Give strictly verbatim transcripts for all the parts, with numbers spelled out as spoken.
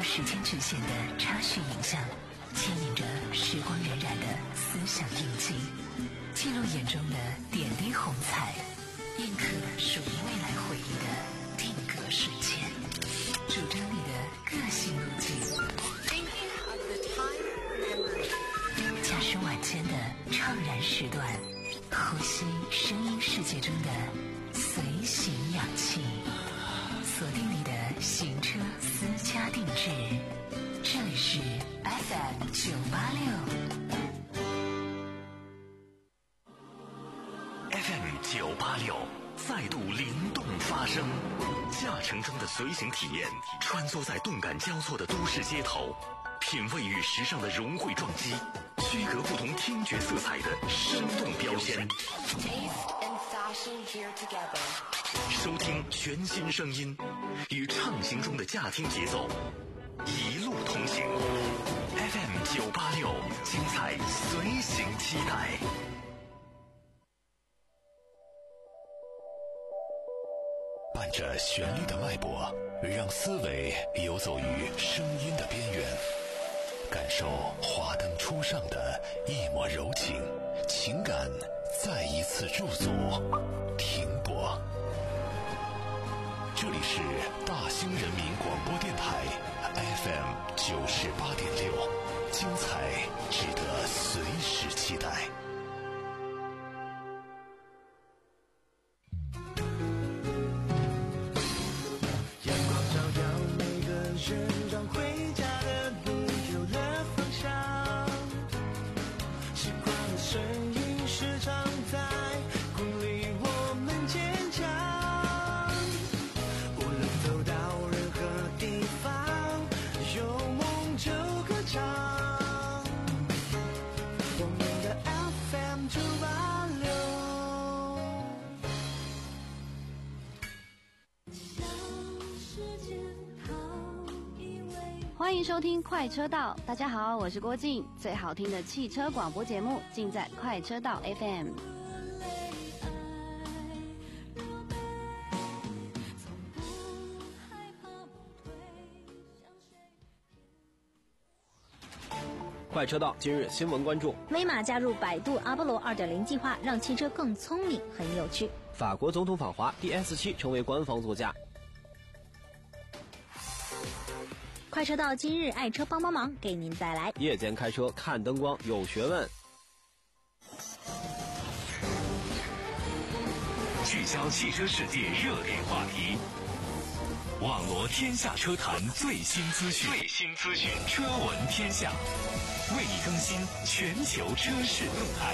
时间局限的插叙影像，牵引着时光荏苒的思想印记，记录眼中的点滴红彩，印刻属于未来回忆的定格瞬间，主张你的个性路径。驾驶晚间的怅然时段，呼吸声音世界中的随行氧气，锁定你的行车私家定制。这里是 F M 九八六 F M 九八六再度灵动发声，驾乘中的随行体验，穿梭在动感交错的都市街头，品味与时尚的融汇撞击，区隔不同听觉色彩的生动标签，收听全新声音，与畅行中的驾听节奏一路同行。 F M 九八六，精彩随行期待。伴着旋律的脉搏，让思维游走于声音的边缘，感受华灯初上的一抹柔情，情感再一次驻足停泊。这里是大兴人民广播电台 F M 九十八点六，精彩值得随时期待。 阳光照耀每个人，让回家的路有了方向。时光的身影时常在鼓励我们坚强。无论走到任何地方，有梦就歌唱。我们的 F M 九八六。 欢迎收听快车道，大家好，我是郭静，最好听的汽车广播节目尽在快车道 F M。 快车道今日新闻关注： 威马加入百度阿波罗 二点零 计划，让汽车更聪明，很有趣。 法国总统访华 D S 七 成为官方座驾。 快车道今日爱车帮帮忙给您带来夜间开车看灯光有学问， 聚焦汽车世界热点话题，网罗天下车坛最新资讯，最新资讯，车闻天下，为你更新全球车市动态。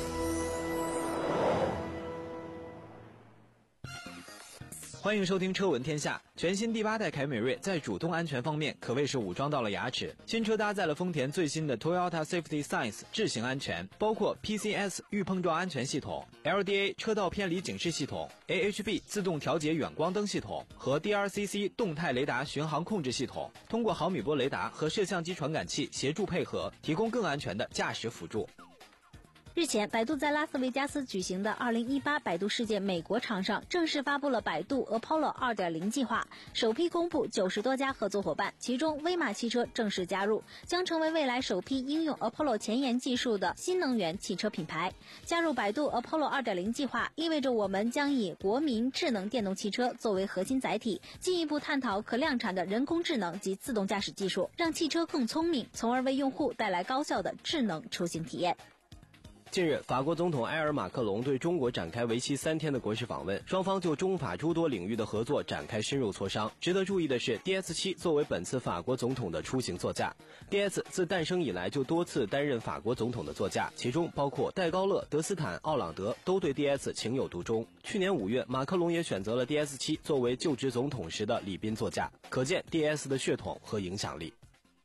欢迎收听车闻天下。全新第八代凯美瑞在主动安全方面可谓是武装到了牙齿，新车搭载了丰田最新的 Toyota Safety Science 智行安全，包括 P C S 预碰撞安全系统、 L D A 车道偏离警示系统、 A H B 自动调节远光灯系统和 D R C C 动态雷达巡航控制系统，通过毫米波雷达和摄像机传感器协助配合，提供更安全的驾驶辅助。 日前，百度在拉斯维加斯举行的二零一八百度世界美国场上正式发布了百度 Apollo 二点零 计划，首批公布九十多家合作伙伴，其中威马汽车正式加入，将成为未来首批应用 Apollo 前沿技术的新能源汽车品牌。加入百度 Apollo 二点零 计划，意味着我们将以国民智能电动汽车作为核心载体，进一步探讨可量产的人工智能及自动驾驶技术，让汽车更聪明，从而为用户带来高效的智能出行体验。 近日，法国总统埃尔马克龙对中国展开为期三天的国事访问，双方就中法诸多领域的合作展开深入磋商。值得注意的是 D S 七 作为本次法国总统的出行座驾， D S 自诞生以来就多次担任法国总统的座驾，其中包括戴高乐、德斯坦、奥朗德都对 D S 情有独钟。去年五月，马克龙也选择了 D S 七 作为就职总统时的礼宾座驾，可见 D S 的血统和影响力。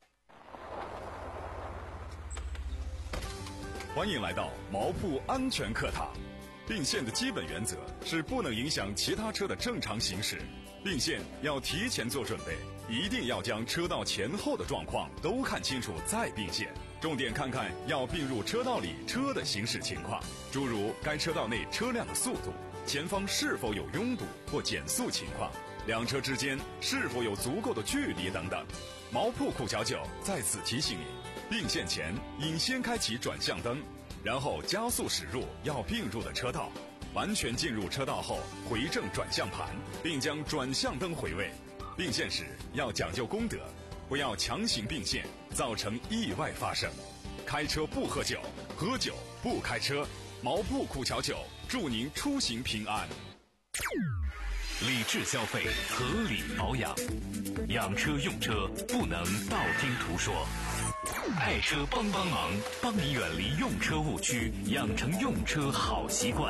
欢迎来到毛铺安全课堂。并线的基本原则是不能影响其他车的正常行驶，并线要提前做准备，一定要将车道前后的状况都看清楚再并线。重点看看要并入车道里车的行驶情况，诸如该车道内车辆的速度、 前方是否有拥堵或减速情况，两车之间是否有足够的距离等等。毛铺库桥九在此提醒你，并线前应先开启转向灯，然后加速驶入要并入的车道，完全进入车道后回正转向盘，并将转向灯回位。并线时要讲究公德，不要强行并线，造成意外发生。开车不喝酒，喝酒不开车。毛铺库桥九祝您出行平安。 理智消费，合理保养，养车用车不能道听途说。爱车帮帮忙，帮你远离用车误区，养成用车好习惯。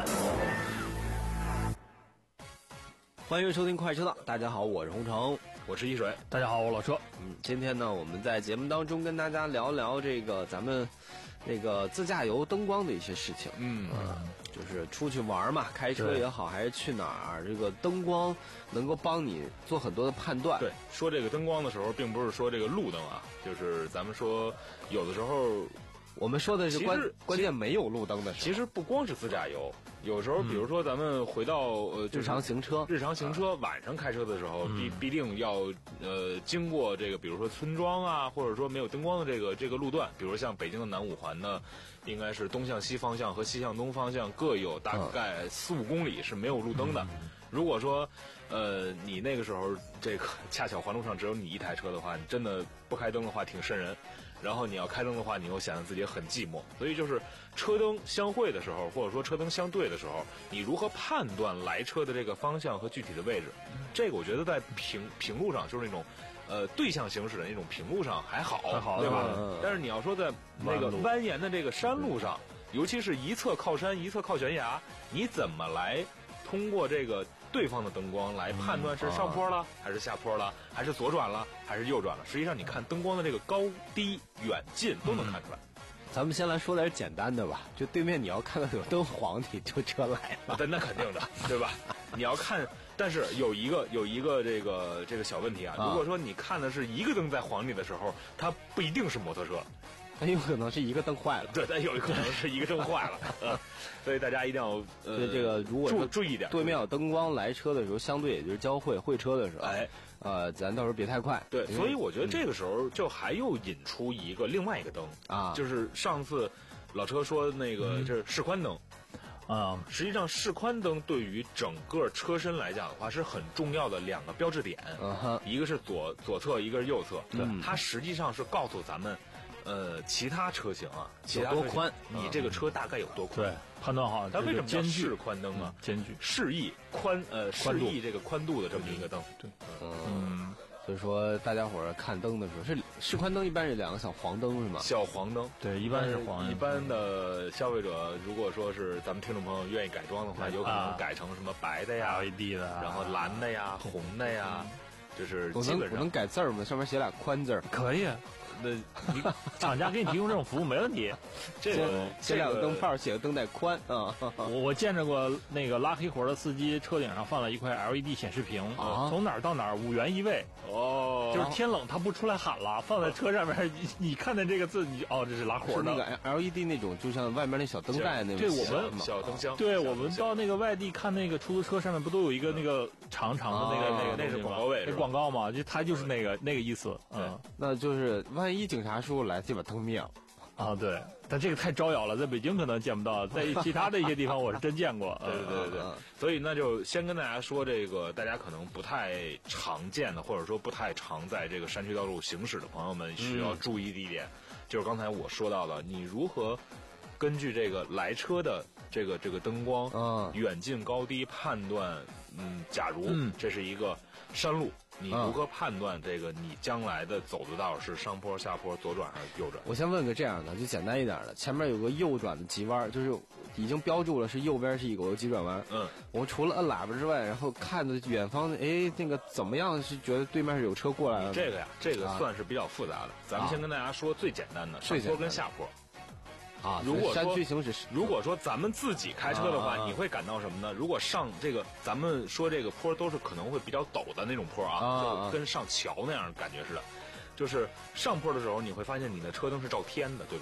欢迎收听快车道，大家好，我是洪城， 我是一水，大家好，我老车。 嗯，今天呢，我们在节目当中跟大家聊聊这个咱们那个自驾游灯光的一些事情。嗯，呃、就是出去玩嘛，开车也好，还是去哪儿，这个灯光能够帮你做很多的判断。 对，说这个灯光的时候，并不是说这个路灯啊，就是咱们说有的时候。 我们说的是关关键没有路灯的时候， 其实不光是自驾游，有时候比如说咱们回到呃日常行车， 日常行车晚上开车的时候，必必定要呃经过这个比如说村庄啊，或者说没有灯光的这个这个路段，比如像北京的南五环呢，应该是东向西方向和西向东方向各有大概四五公里是没有路灯的。如果说呃你那个时候这个恰巧环路上只有你一台车的话，你真的不开灯的话挺瘆人。然后你要开灯的话，你又显得自己很寂寞，所以就是车灯相会的时候，或者说车灯相对的时候，你如何判断来车的这个方向和具体的位置？这个我觉得在平平路上，就是那种呃对向行驶的那种平路上还好， 还好对吧？ 嗯、 但是你要说在那个蜿蜒的这个山路上，尤其是一侧靠山，一侧靠悬崖，你怎么来通过这个对方的灯光来判断是上坡了、嗯、还是下坡了，还是左转了还是右转了？实际上你看灯光的这个高低远近都能看出来。 嗯、咱们先来说点简单的吧，就对面你要看到有灯黄，你就车来了。 那那肯定的，对吧？你要看，但是有一个有一个这个这个小问题啊，如果说你看的是一个灯在黄里的时候，它不一定是摩托车。 它有可能是一个灯坏了， 对，它有可能是一个灯坏了，呃，所以大家一定要呃这个如果注注意一点， 对面有灯光来车的时候，相对也就是交汇会车的时候， 哎， 呃，咱到时候别太快。 对，所以我觉得这个时候就还又引出一个、嗯、另外一个灯啊， 就是上次老车说那个就是示宽灯。啊、嗯，实际上示宽灯对于整个车身来讲的话是很重要的两个标志点， 嗯、 一个是左左侧，一个是右侧， 嗯、 它实际上是告诉咱们。呃，其他车型啊，其他多宽， 你这个车大概有多宽？ 对，判断好。 它为什么叫示宽灯啊？ 间距， 示意宽呃示意这个宽度的这么一个灯。 对， 嗯，所以说大家伙儿看灯的时候，是示宽灯一般是两个小黄灯是吗？ 小黄灯， 对，一般是黄。 一般的消费者如果说是咱们听众朋友愿意改装的话，有可能改成什么白的呀、 L E D 的， 然后蓝的呀、红的呀，就是基本上我能改字儿吗？上面写俩宽字儿， 可以。那你厂家给你提供这种服务没问题， 这个写两个灯泡，写个灯带宽啊。 我我见着过那个拉黑活的司机车顶上放了一块 L E D 显示屏， 啊、 从哪儿到哪儿五元一位。 哦， 就是天冷他不出来喊了，放在车上面，你你看见这个字，你哦这是拉活的。 是那个 L E D 那种，就像外面那小灯带那种。 对，我们小灯箱。 对，我们到那个外地看那个出租车上面不都有一个那个长长的那个、 啊、 那个那是广告位， 那广告嘛，就它就是那个那个意思。嗯， 那就是万一警察叔叔来，就把灯灭了。 啊，对，但这个太招摇了，在北京可能见不到，在其他的一些地方我是真见过。 对对对对，嗯、所以那就先跟大家说这个，大家可能不太常见的，或者说不太常在这个山区道路行驶的朋友们需要注意的一点，嗯、就是刚才我说到的，你如何根据这个来车的这个这个灯光， 嗯， 远近高低判断，嗯，假如这是一个山路。你如何判断这个你将来的走的道是上坡、下坡、左转还是右转？ 我先问个这样的，就简单一点的，前面有个右转的急弯，就是已经标注了是右边是一个急转弯。 嗯， 我除了摁喇叭之外，然后看着远方，哎，那个怎么样？是觉得对面是有车过来了？ 这个呀，这个算是比较复杂的。啊、咱们先跟大家说最简单的，上坡跟下坡。 啊， 如果山区行驶， 如果说咱们自己开车的话，啊、你会感到什么呢？如果上这个，咱们说这个坡都是可能会比较陡的那种坡啊， 啊就跟上桥那样的感觉似的。就是上坡的时候，你会发现你的车灯是照天的，对不对？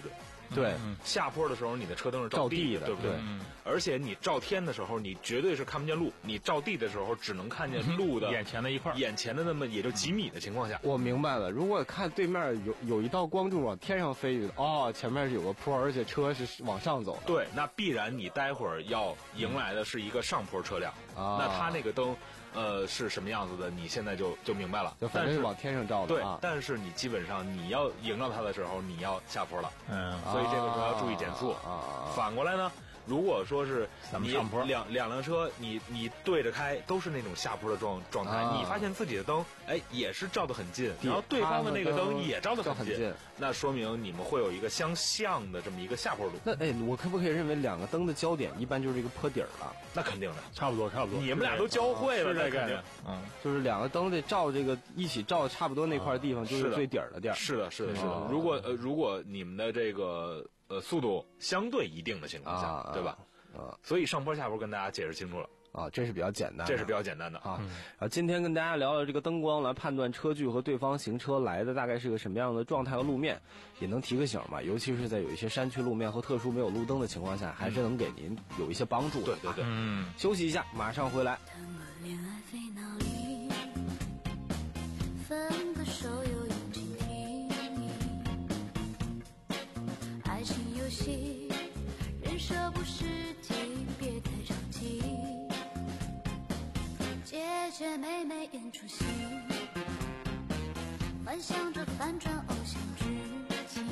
对， 下坡的时候你的车灯是照地的，对不对？ 嗯、 而且你照天的时候，你绝对是看不见路；你照地的时候，只能看见路的眼前的一块， 眼前的那么也就几米的情况下。 我明白了，如果看对面有有一道光柱往天上飞，哦，前面是有个坡，而且车是往上走的。 对，那必然你待会儿要迎来的是一个上坡车辆， 啊、 那它那个灯。呃，是什么样子的？你现在就就明白了， 就反正是往天上照的。 对， 啊、 但是你基本上你要迎到它的时候，你要下坡了， 嗯， 所以这个时候要注意减速。 啊， 反过来呢，如果说是你上坡两两辆车，你你对着开，都是那种下坡的状状态， 啊、 你发现自己的灯，哎，也是照得很近，然后对方的那个灯也照得很近， 近那说明你们会有一个相像的这么一个下坡路。 那哎，我可不可以认为两个灯的焦点一般就是这个坡底儿了？ 那肯定的， 差不多，差不多。 你们俩都教会了， 这肯定， 嗯， 就是两个灯得照这个一起照差不多那块地方，就是最底儿的地儿。 是的，是的，是的。如果呃，如果你们的这个呃速度相对一定的情况下，对吧？ 啊， 所以上坡下坡跟大家解释清楚了。 啊，这是比较简单， 这是比较简单的啊。啊，今天跟大家聊聊这个灯光来判断车距和对方行车来的大概是个什么样的状态和路面，也能提个醒嘛。尤其是在有一些山区路面和特殊没有路灯的情况下，还是能给您有一些帮助的。 对对对， 嗯。 休息一下，马上回来。 分个手又用尽体爱情游戏，人设不实际，别太着急。姐姐妹妹演出戏，幻想着反转偶像剧情，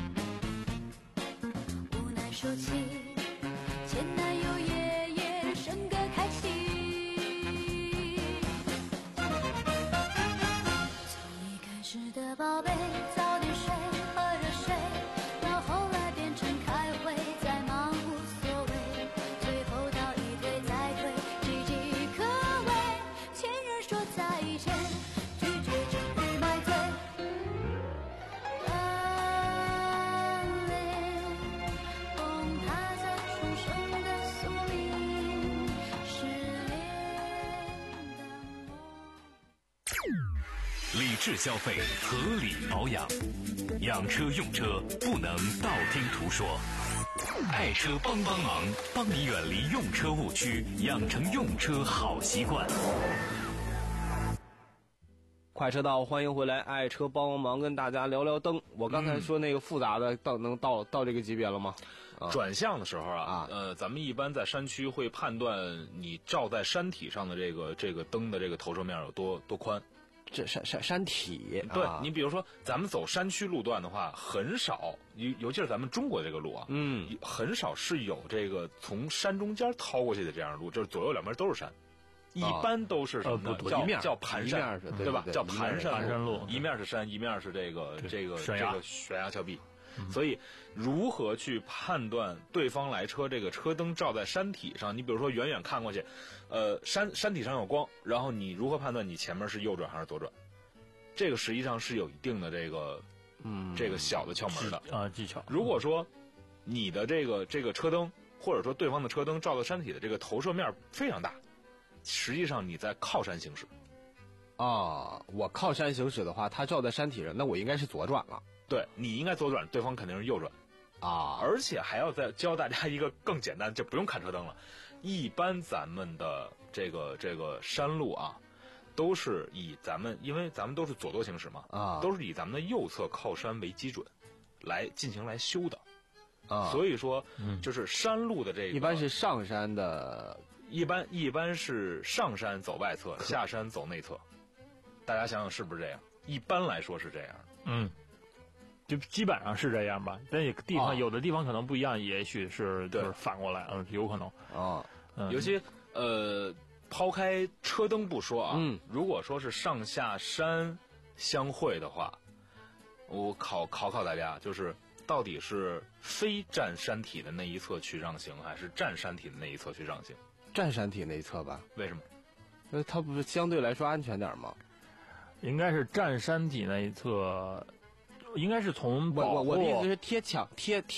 无奈收起前男友爷爷生个开心。从一开始的宝贝早点睡喝热水，到后来变成开会再忙无所谓，最后到一推再推，岌岌可危。前任说再见，拒绝终于买醉。崩塌在重生的宿命，失恋的我。 理智消费，合理保养，养车用车不能道听途说。爱车帮帮忙，帮你远离用车误区，养成用车好习惯。 快车道，欢迎回来！爱车帮帮忙，跟大家聊聊灯。我刚才说那个复杂的，到能到到这个级别了吗？ 啊、转向的时候啊， 啊， 呃，咱们一般在山区会判断你照在山体上的这个这个灯的这个投射面有多多宽。 这山山山体， 对、 啊、 你比如说，咱们走山区路段的话，很少，尤尤其是咱们中国这个路啊， 嗯， 很少是有这个从山中间掏过去的这样的路，就是左右两边都是山。一般都是什么呢？ 呃、 叫一面叫盘山， 对, 对, 对吧？ 对叫盘山盘山路， 一面是山，一面是这个这个悬这个悬崖峭壁。嗯、所以，如何去判断对方来车这个车灯照在山体上？你比如说远远看过去，呃，山山体上有光，然后你如何判断你前面是右转还是左转？这个实际上是有一定的这个嗯这个小的窍门的啊技巧。 如果说你的这个这个车灯，或者说对方的车灯照到山体的这个投射面非常大。实际上你在靠山行驶， 啊，我靠山行驶的话，它照在山体上，那我应该是左转了。 对，你应该左转，对方肯定是右转， 啊， 而且还要再教大家一个更简单，就不用看车灯了。一般咱们的这个这个山路啊，都是以咱们，因为咱们都是左舵行驶嘛， 啊， 都是以咱们的右侧靠山为基准，来进行来修的， 啊， 所以说，嗯，就是山路的这个一般是上山的。 一般一般是上山走外侧，下山走内侧。大家想想是不是这样？一般来说是这样。 嗯，就基本上是这样吧。但有地方、哦、有的地方可能不一样，也许是就是反过来，嗯，有可能。 哦， 嗯、尤其呃，抛开车灯不说啊， 嗯， 如果说是上下山相会的话，我考考考大家，就是到底是非占山体的那一侧去让行，还是占山体的那一侧去让行？ 占山体那一侧吧？ 为什么？ 呃，它不是相对来说安全点吗？ 应该是占山体那一侧，应该是从我我我的意思是贴墙贴贴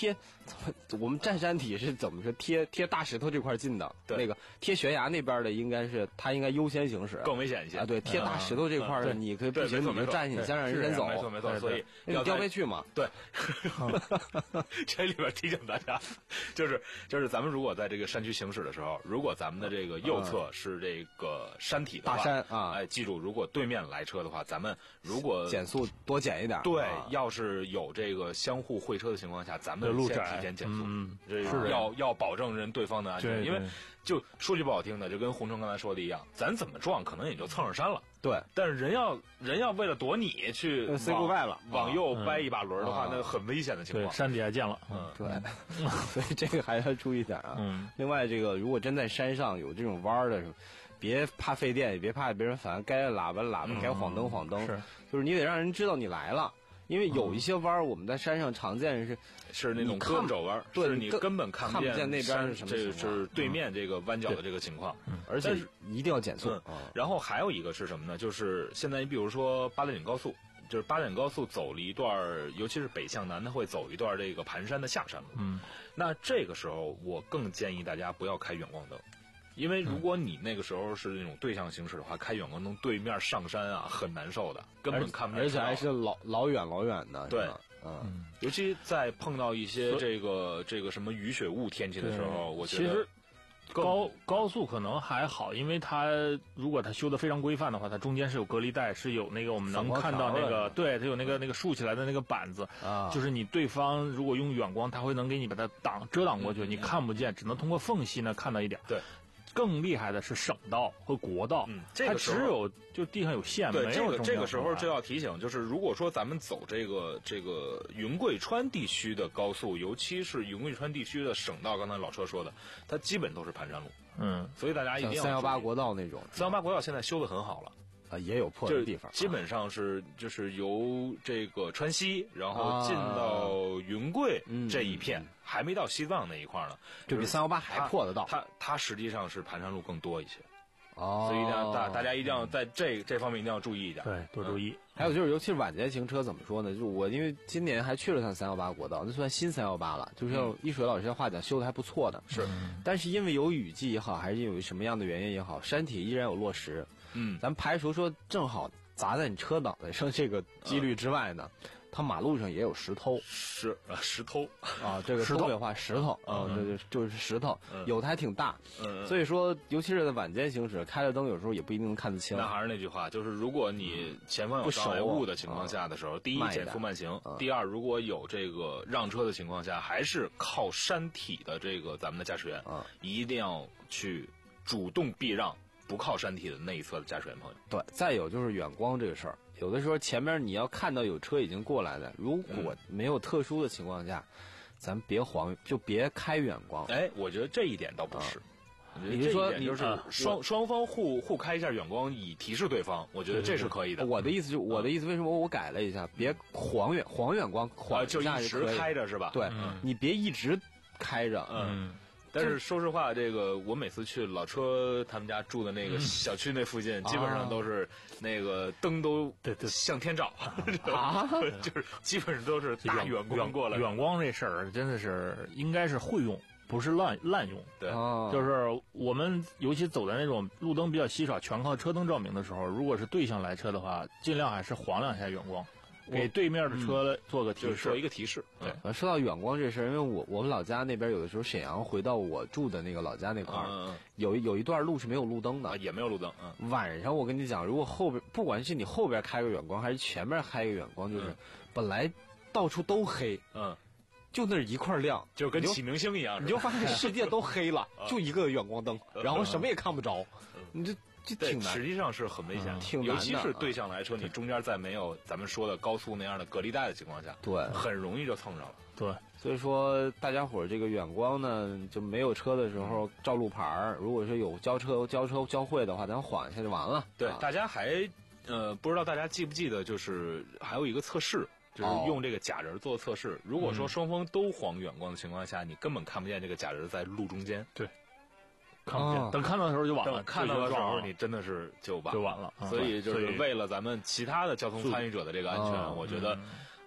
我们占山体是怎么说？贴贴大石头这块近的，那个贴悬崖那边的应该是它应该优先行驶， 更危险一些啊。对，贴大石头这块的，你可以不行你就站起，先让人先走。 没错没错，所以要掉下去嘛。 对，这里边提醒大家，就是就是咱们如果在这个山区行驶的时候，如果咱们的这个右侧是这个山体的话， 大山啊， 哎，记住，如果对面来车的话，咱们如果减速多减一点。 对，要是有这个相互会车的情况下，咱们先提前减速。 嗯， 这是要要保证人对方的安全，因为就说句不好听的，就跟洪城刚才说的一样，咱怎么撞可能也就蹭上山了， 对。 但是人要人要为了躲你去 say goodbye 了， 往右掰一把轮的话，那很危险的情况。 对，山底下见了， 嗯，对，所以这个还要注意点啊。 嗯。 另外，这个如果真在山上有这种弯的时候，别怕费电，也别怕别人烦，该喇叭喇叭，该晃灯晃灯， 是， 就是你得让人知道你来了。因为有一些弯我们在山上常见是是那种胳膊肘弯， 对， 是你根本看不见那边是什么这是对面这个弯角的这个情况， 而且一定要减速。 然后还有一个是什么呢？就是现在你比如说八达岭高速，就是八达岭高速走了一段，尤其是北向南，它会走一段这个盘山的下山路。 嗯， 那这个时候我更建议大家不要开远光灯。因为如果你那个时候是那种对向行驶的话，开远光灯对面上山啊很难受的，根本看不见， 而且还是老老远老远的。 对， 嗯， 尤其在碰到一些这个这个什么雨雪雾天气的时候，我觉得其实高高速可能还好，因为它如果它修的非常规范的话，它中间是有隔离带，是有那个我们能看到那个，对，它有那个那个竖起来的那个板子啊，就是你对方如果用远光，它会能给你把它挡遮挡过去，你看不见，只能通过缝隙呢看到一点。 对。 更厉害的是省道和国道， 嗯，这个它只有就地上有线， 对， 没有这个这个时候就要要提醒，就是如果说咱们走这个这个云贵川地区的高速，尤其是云贵川地区的省道，刚才老车说的，它基本都是盘山路， 嗯， 所以大家一定要三幺八国道那种， 三幺八国道现在修的很好了。 啊，也有破的地方， 基本上是就是由这个川西，然后进到云贵这一片，还没到西藏那一块呢， 就比三幺八还破得到。 它它实际上是盘山路更多一些， 哦， 所以一定要大大家一定要在这这方面一定要注意一点， 对，多注意。 还有就是，尤其是晚间行车，怎么说呢？就是我因为今年还去了趟三幺八国道，那算新三幺八了，就是像一水老师的话讲，修的还不错的。 是， 但是因为有雨季也好，还是因为什么样的原因也好，山体依然有落石。 嗯， 咱排除说正好砸在你车脑袋上这个几率之外呢，嗯、它马路上也有石头， 石啊石头啊，这个东北话石头啊，这、嗯、就就是石头， 嗯、 有的还挺大， 嗯， 所以说尤其是在晚间行驶，开了灯有时候也不一定能看得清。 那还是那句话，就是如果你前方有障碍物的情况下的时候，第一减速慢行， 嗯、 第二如果有这个让车的情况下，还是靠山体的这个咱们的驾驶员， 嗯、 一定要去主动避让。不靠山体的那一侧的驾驶员朋友， 对，再有就是远光这个事儿，有的时候前面你要看到有车已经过来的，如果没有特殊的情况下，嗯、咱别黄，就别开远光。 哎，我觉得这一点倒不是。 嗯、你是说你就是双、呃、双方互互开一下远光，以提示对方，我觉得这是可以的。 我的意思就、嗯、我的意思，为什么我改了一下，别黄远黄远光，晃就一直开着是吧？ 对， 嗯、 你别一直开着， 嗯。但是说实话，这个我每次去老车他们家住的那个小区那附近，嗯、基本上都是那个灯都向天照， 啊， 就是基本上都是大远光过来。 远光这事儿真的是应该是会用，不是滥滥用。 对， 就是我们尤其走在那种路灯比较稀少、全靠车灯照明的时候，如果是对向来车的话，尽量还是晃两下远光。给对面的车做个提示， 做一个提示。 对，说到远光这事儿，因为我我们老家那边有的时候沈阳回到我住的那个老家那块儿， 嗯、 有有一段路是没有路灯的， 啊、也没有路灯。 嗯，晚上我跟你讲，如果后边不管是你后边开个远光，还是前面开个远光，就是、嗯、本来到处都黑， 嗯， 就那一块亮， 就跟启明星一样， 你就发现世界都黑了，就一个远光灯，然后什么也看不着，你这。这挺难， 实际上是很危险的， 嗯、挺难的， 尤其是对向来车，你中间在没有咱们说的高速那样的隔离带的情况下， 对， 很容易就蹭上了。 对， 所以说大家伙儿这个远光呢，就没有车的时候照路牌儿，如果是有交车交车交汇的话，咱晃一下就完了。 对， 啊、 大家还呃不知道大家记不记得，就是还有一个测试。就是用这个假人做测试。如果说双方都晃远光的情况下，你根本看不见这个假人在路中间。 对。看不见，哦、等看到的时候就完了。 等看到的时候，你真的是就完就完了。 所以就是为了咱们其他的交通参与者的这个安全，嗯、我觉得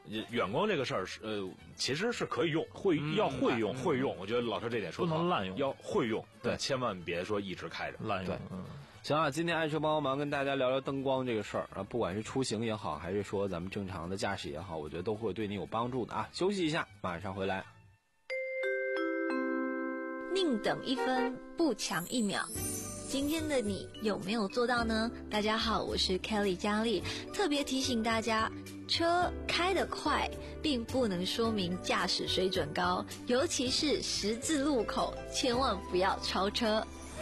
远光这个事儿是呃，其实是可以用， 会、嗯、要会用， 会用。我觉得老车这点说不能滥用， 要会用， 对， 千万别说一直开着滥用。 嗯，行啊，今天爱车帮忙跟大家聊聊灯光这个事儿啊，不管是出行也好，还是说咱们正常的驾驶也好，我觉得都会对你有帮助的啊。休息一下，马上回来。 宁等一分，不强一秒。今天的你有没有做到呢？大家好，我是 Kelly 佳丽，特别提醒大家，车开得快并不能说明驾驶水准高，尤其是十字路口，千万不要超车。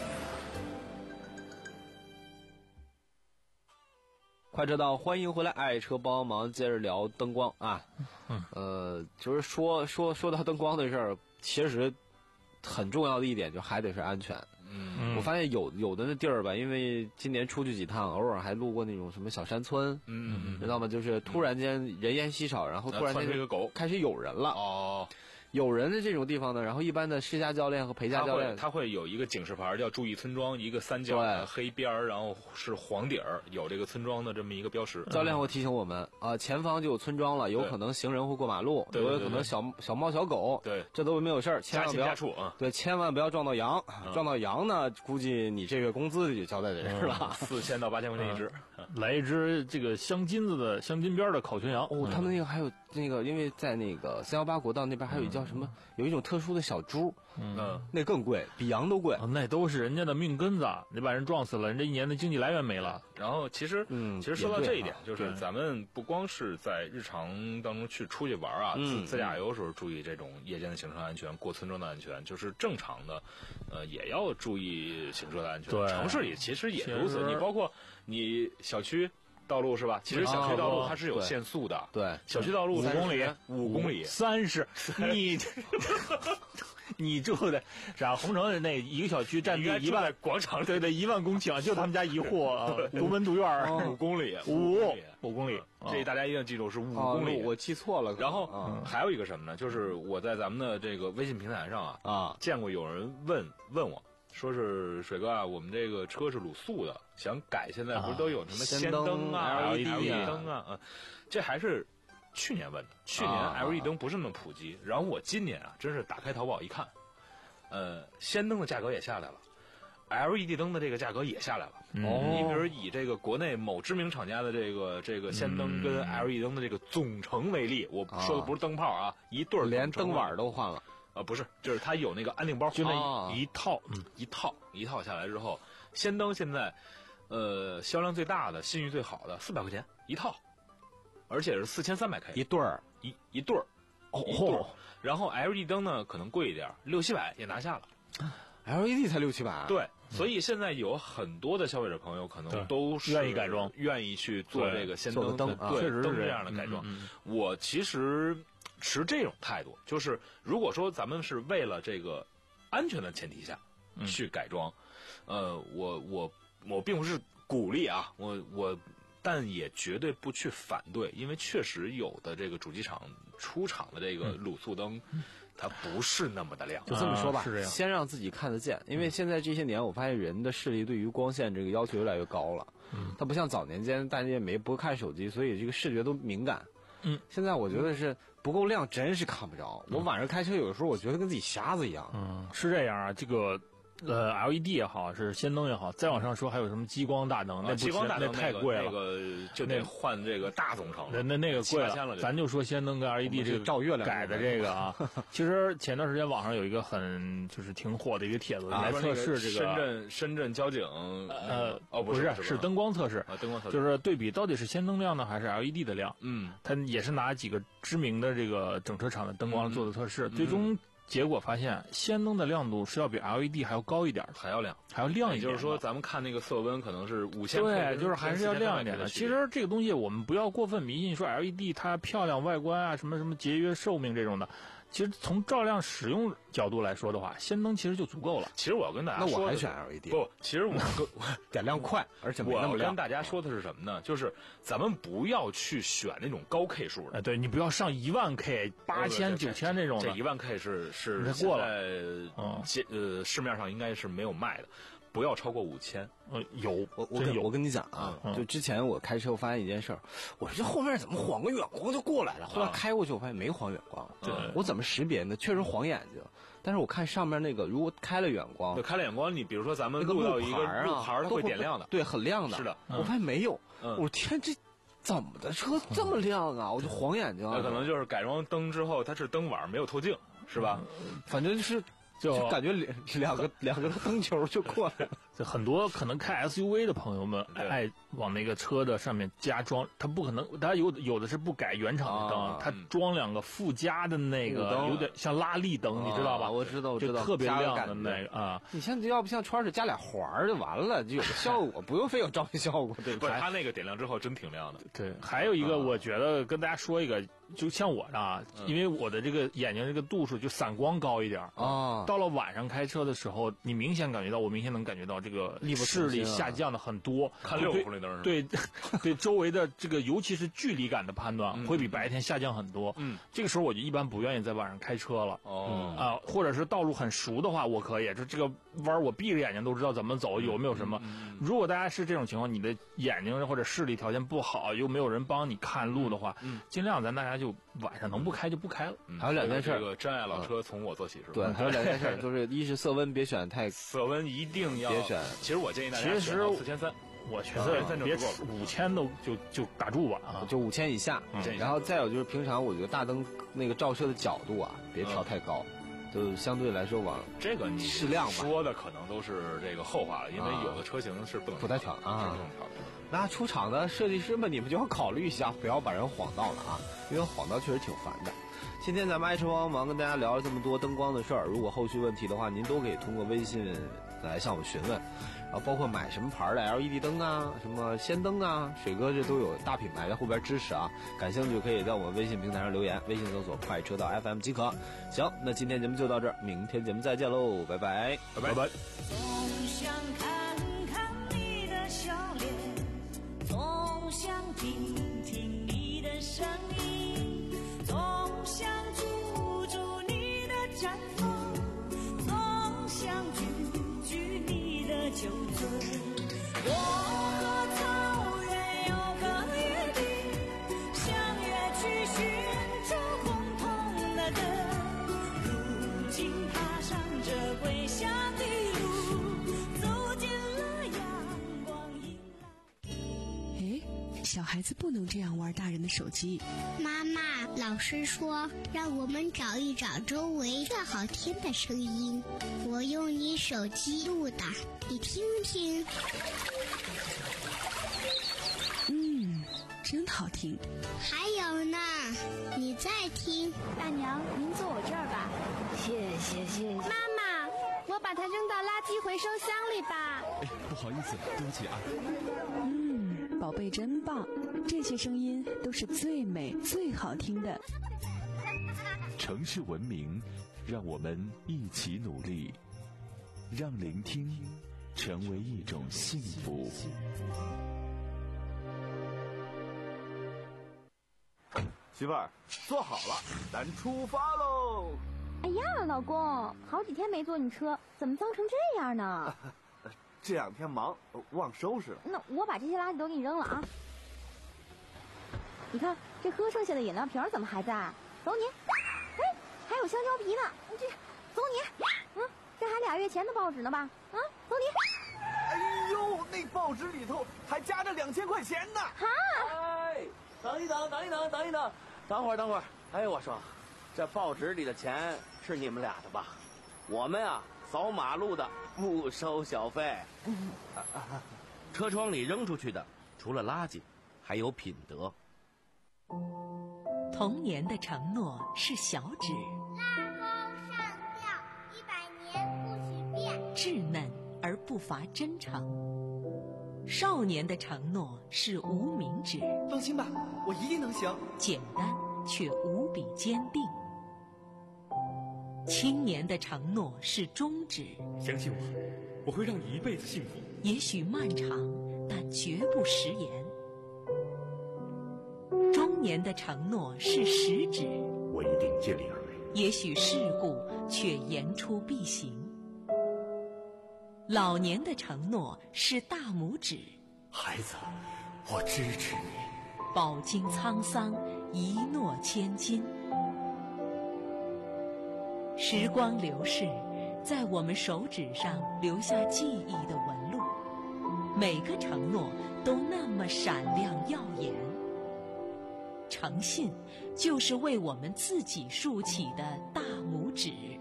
快车道，欢迎回来，爱车帮忙，接着聊灯光啊。嗯，呃，就是说说说到灯光的事儿，其实很重要的一点就还得是安全。嗯，我发现有有的那地儿吧，因为今年出去几趟，偶尔还路过那种什么小山村，嗯嗯，知道吗？就是突然间人烟稀少，然后突然间这个狗开始有人了。哦。有人的这种地方呢，然后一般的试驾教练和陪驾教练， 他会有一个警示牌叫注意村庄，一个三角的黑边儿，然后是黄底儿，有这个村庄的这么一个标识。 教练会提醒我们啊，前方就有村庄了，有可能行人会过马路， 有可能小小猫小狗， 对， 这都没有事儿，千万不要加处啊， 对，千万不要撞到羊，撞到羊呢，估计你这月工资就交代在这儿了， 四千到八千块钱一只， 来一只这个镶金子的镶金边的烤全羊。 哦，他们那个还有那个，因为在那个三幺八国道那边还有一叫什么，有一种特殊的小猪，嗯，那更贵，比羊都贵， 那都是人家的命根子，你把人撞死了，人这一年的经济来源没了。 然后其实，嗯，其实说到这一点，就是咱们不光是在日常当中去出去玩啊，自自驾游的时候注意这种夜间的行车安全，过村庄的安全，就是正常的，呃，也要注意行车的安全。 对， 城市里其实也如此，你包括你小区道路是吧？其实小区道路它是有限速的， 对， 小区道路五公里， 五公里， 三十，你你住的啥？红城那一个小区占地一万广场， 对对，一万公顷，就他们家一户，独门独院， 五公里， 五五公里， 这大家一定记住是五公里， 我记错了。 然后还有一个什么呢？就是我在咱们的这个微信平台上啊啊见过有人问问我。说是水哥啊，我们这个车是卤素的，想改，现在不是都有什么氙灯啊、L E D 灯啊？啊，这还是去年问的。去年 L E D 灯不是那么普及，然后我今年啊，真是打开淘宝一看，呃，氙灯的价格也下来了 ，L E D 灯的这个价格也下来了。哦，你比如以这个国内某知名厂家的这个这个氙灯跟 L E D 灯的这个总成为例，我说的不是灯泡啊，一对儿连灯碗都换了。 呃，不是，就是它有那个安定包， 就那一套， 嗯，一套一套下来之后，氙灯现在，呃，销量最大的、信誉最好的，四百块钱一套，而且是四千三百 K 一对儿， 一一对儿，哦，一对儿。然后 L E D 灯呢，可能贵一点，六七百也拿下了。 L E D 才六七百， 对，所以现在有很多的消费者朋友可能都是愿意改装， 愿意去做这个氙灯灯， 对，灯这样的改装。我其实。持这种态度，就是如果说咱们是为了这个安全的前提下去改装，嗯、呃，我我我并不是鼓励啊，我我，但也绝对不去反对，因为确实有的这个主机厂出厂的这个卤素灯，嗯、它不是那么的亮。 就这么说吧， 啊、是这样， 先让自己看得见，因为现在这些年我发现人的视力对于光线这个要求越来越高了，嗯，它不像早年间大家也没不看手机，所以这个视觉都敏感。嗯，现在我觉得是不够亮，真是看不着。我晚上开车有的时候，我觉得跟自己瞎子一样。 嗯，是这样啊，这个呃 L E D 也好，是氙灯也好，再往上说还有什么激光大灯，那激光大灯那太贵了， 那个就得换这个大总成， 那那那个贵了。咱就说氙灯跟 L E D 这个照月亮改的这个啊，其实前段时间网上有一个很就是挺火的一个帖子来测试这个深圳深圳交警呃哦不是是灯光测试啊灯光测试， 就是对比到底是氙灯亮呢还是 L E D 的亮。嗯，它也是拿几个知名的这个整车厂的灯光做的测试，最终。结果发现，氙灯的亮度是要比 L E D 还要高一点， 还要亮， 还要亮一点。 也就是说，咱们看那个色温可能是五千， 对，就是还是要亮一点的。其实这个东西我们不要过分迷信，说 L E D 它漂亮外观啊，什么什么节约寿命这种的。其实从照亮使用角度来说的话，氙灯其实就足够了。 其实我要跟大家说， 那我还选 L E D。 不，其实我跟点亮快，而且没那么亮。 我跟大家说的是什么呢？就是咱们不要去选那种高 K 数的。 哎，对你不要上一万 K、八千、九千这种的。 这一万 K 是是过了， 嗯，呃市面上应该是没有卖的。 不要超过五千。 呃，有， 我我跟我跟你讲啊，嗯、就之前我开车我发现一件事儿，我说这后面怎么晃个远光就过来了？后来开过去我发现没晃远光， 对、 嗯，我怎么识别呢？确实晃眼睛，但是我看上面那个如果开了远光， 对，开了远光，你比如说咱们录到一个路牌，它会点亮的， 对，很亮的。 是的， 我发现没有， 嗯、 我天这。怎么的车这么亮啊？我就晃眼睛啊！ 那可能就是改装灯之后，它是灯碗没有透镜，是吧？ 嗯、反正是就, 就感觉两两个两个灯球就过来了。 就很多可能开 S U V 的朋友们爱往那个车的上面加装，他不可能，他有有的是不改原厂的灯， 啊、 他装两个附加的那个，有点像拉力灯， 啊、 你知道吧？ 我知道，我知道， 就特别亮的那个啊。 你像要不像圈里加俩环儿就完了，就有个效果，不用非有照明效果，对不对？它那个点亮之后真挺亮的。 对，还有一个，我觉得跟大家说一个，就像我啊，因为我的这个眼睛这个度数就散光高一点啊， 到了晚上开车的时候，你明显感觉到，我明显能感觉到这个视力下降的很多， 看六公里灯， 对对，周围的这个尤其是距离感的判断会比白天下降很多。 嗯， 这个时候我就一般不愿意在晚上开车了。 哦， 啊，或者是道路很熟的话，我可以，就这个弯我闭着眼睛都知道怎么走，有没有什么。如果大家是这种情况，你的眼睛或者视力条件不好，又没有人帮你看路的话，尽量咱大家就晚上能不开就不开了。 还有两件事， 这个真爱老车从我做起是吧？ 对，还有两件事，就是一是色温别选太， 色温一定要别选。 其实我建议大家其实四千三。 我觉得别五千都就就打住吧啊， 就五千以下。 嗯、 然后再有就是平常我觉得大灯那个照射的角度啊，别调太高，嗯、就相对来说往这个你适量吧。 说的可能都是这个后话了，因为有的车型是不能不太调啊。 不能调的。 那出厂的设计师们，你们就要考虑一下，不要把人晃到了啊，因为晃到确实挺烦的。今天咱们爱车帮帮忙跟大家聊了这么多灯光的事儿，如果后续问题的话，您都可以通过微信来向我们询问。然后包括买什么牌的 L E D 灯啊，什么氙灯啊，水哥这都有大品牌在后边支持啊。感兴趣可以在我们微信平台上留言，微信搜索快车道 F M 即可。行，那今天节目就到这儿，明天节目再见喽，拜拜， 拜拜拜。 总想看看你的笑脸，总想听听你的声音，总想住住你的绽放，总想句句你的酒醉。我和草原有个约定，相约去寻找共同的根。如今踏上这归乡的路，走进了阳光阴蓝。 哎，小孩子不能这样玩大人的手机。 妈妈，老师说让我们找一找周围最好听的声音，我用你手机录的，你听听。 嗯，真好听。 还有呢，你再听。 大娘，您坐我这儿吧。 谢谢谢谢。 妈妈，我把它扔到垃圾回收箱里吧。 哎，不好意思，对不起啊。 嗯，宝贝真棒，这些声音都是最美最好听的。 城市文明，让我们一起努力，让聆听成为一种幸福。 媳妇儿，坐好了，咱出发喽！ 哎呀，老公，好几天没坐你车，怎么脏成这样呢？ 这两天忙，忘收拾了。 那我把这些垃圾都给你扔了啊！你看，这喝剩下的饮料瓶怎么还在？走你！哎，还有香蕉皮呢，这走你！嗯，这还俩月前的报纸呢吧？啊，走你！ 哎呦，那报纸里头还夹着两千块钱呢！ 哈！ 哎，等一等，等一等，等一等，等会儿，等会儿。哎，我说，这报纸里的钱是你们俩的吧？我们啊，扫马路的不收小费。车窗里扔出去的，除了垃圾，还有品德。 童年的承诺是小指， 拉钩上吊，一百年不许变， 稚嫩而不乏真诚。少年的承诺是无名指， 放心吧，我一定能行。 简单却无比坚定。青年的承诺是中指， 相信我，我会让你一辈子幸福。 也许漫长，但绝不食言。中年的承诺是食指， 我一定尽力而为。 也许世故，却言出必行。 老年的承诺是大拇指。 孩子，我支持你。 饱经沧桑，一诺千金。时光流逝，在我们手指上留下记忆的纹路，每个承诺都那么闪亮耀眼。诚信，就是为我们自己竖起的大拇指。